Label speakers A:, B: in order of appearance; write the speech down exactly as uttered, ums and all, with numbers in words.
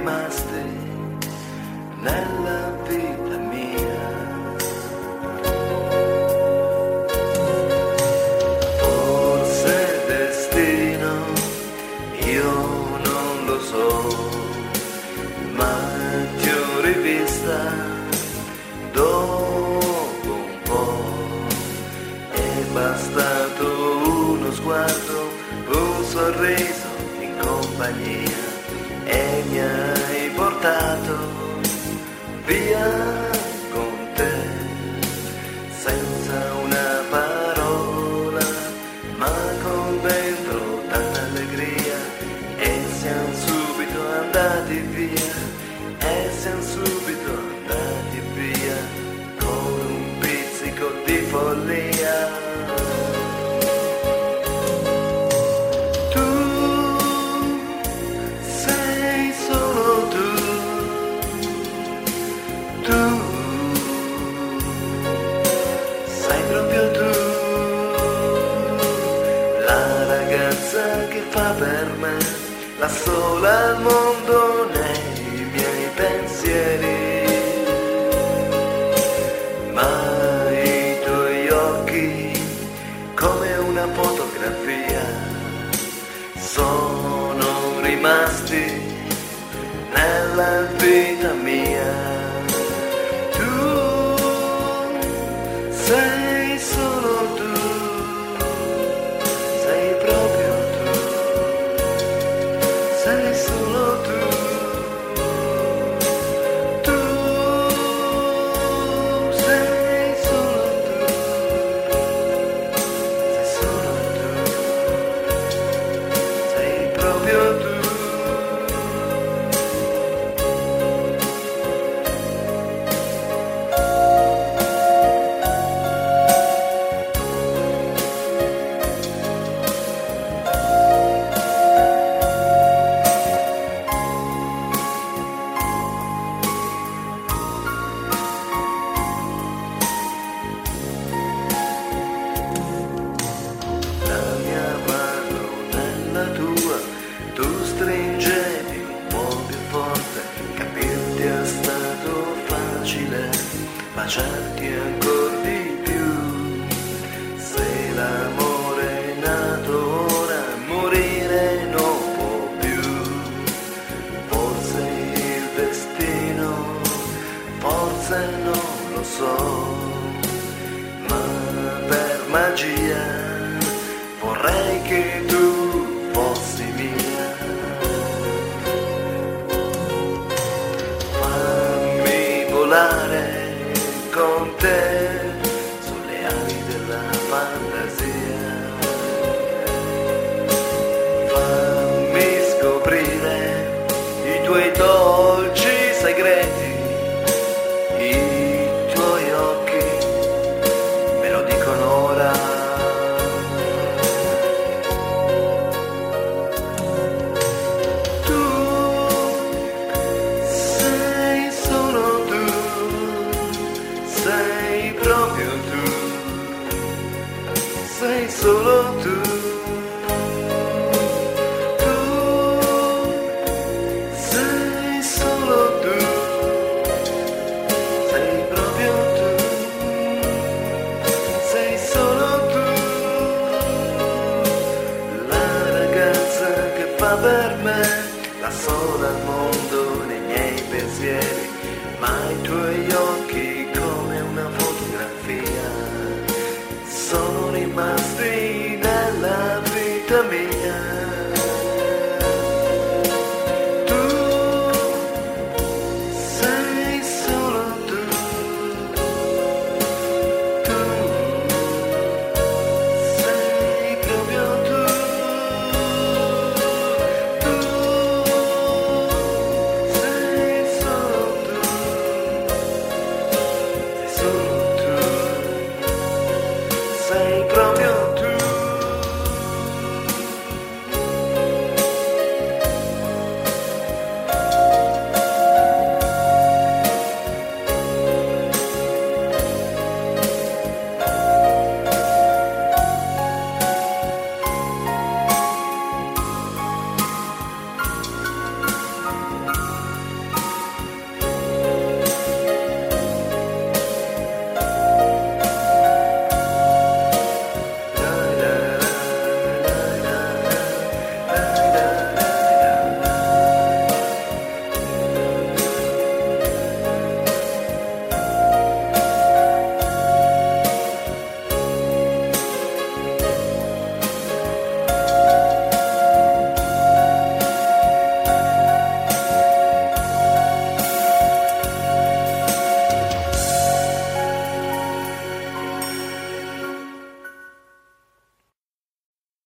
A: rimasti nella vita mia. Forse destino, io non lo so, ma ti ho rivista dopo un po'. È bastato uno sguardo, un sorriso in compagnia e mi hai portato via con te, senza una parola, ma con dentro tanta allegria, e siamo subito andati via, e siamo subito andati via, con un pizzico di follia. Che fa per me la sola al mondo nei miei pensieri, ma i tuoi occhi come una fotografia sono rimasti nella vita mia. Tu sei solo tu, tu stringevi un po' più forte, capirti è stato facile, baciarti ancora di più. Se l'amore è nato ora, morire non può più. Forse il destino, forse non lo so, ma per magia vorrei che tu fossi mia. Con te sulle ali della fantasia, fammi scoprire i tuoi dolci segreti, i tuoi occhi me lo dicono ora. Tu sei solo tu, sei proprio tu, sei solo tu, tu sei solo tu, sei proprio tu, sei solo tu, la ragazza che fa per me la sola al mondo nei miei pensieri, ma i tuoi occhi